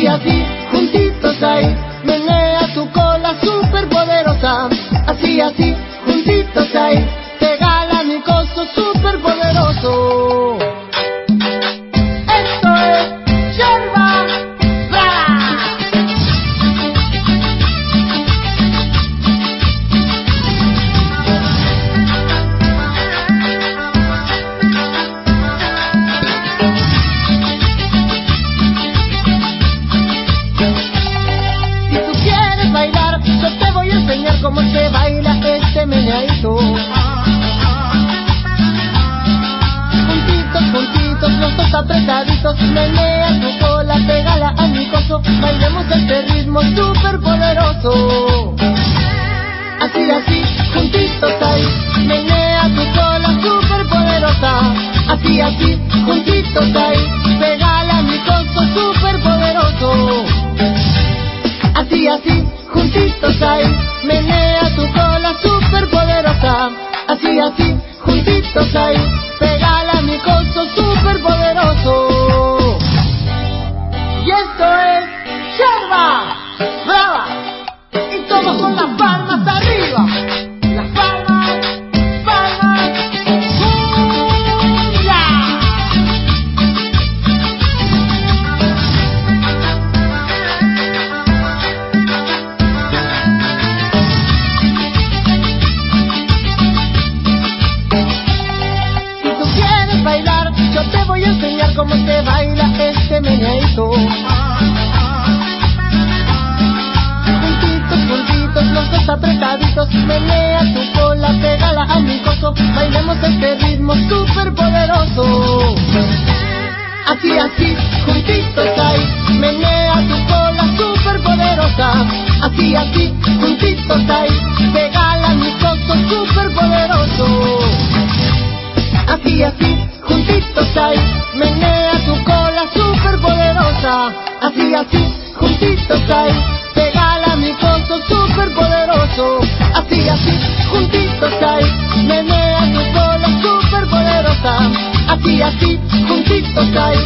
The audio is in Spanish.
así, juntitos ahí, menea tu cola super poderosa. Así, juntitos ahí, pegala mi coso super poderoso. Esto es Yerba Brava. Si tú quieres bailar, yo te voy a enseñar cómo se baila este meneadito. Juntitos, los dos apretaditos, menea tu cola, pégala a mi coso, bailemos este ritmo super poderoso. Así, juntitos ahí, menea tu cola super poderosa. Así, juntitos ahí, pégala a mi coso super poderoso. Así, juntitos ahí, menea tu cola super poderosa. Así, juntitos ahí, pégala a mi coso super poderoso. Y esto es Yerba Brava. Y todos con las palmas arriba. Las palmas, palmas, ¡ya! Si tú quieres bailar, yo te voy a enseñar cómo se baila este meneadito. Juntitos, los dos apretaditos, menea tu cola, pégala a mi coso, bailemos este ritmo super poderoso. Así, juntitos ahí, menea tu cola super poderosa. Así, juntitos ahí, pégala a mi coso super poderoso. Así, juntitos ahí, menea tu cola super poderosa. Así, juntitos ahí, pégala a mi coso super poderoso. Así, juntitos ahí, menea tu cola super poderosa. Así, juntitos ahí,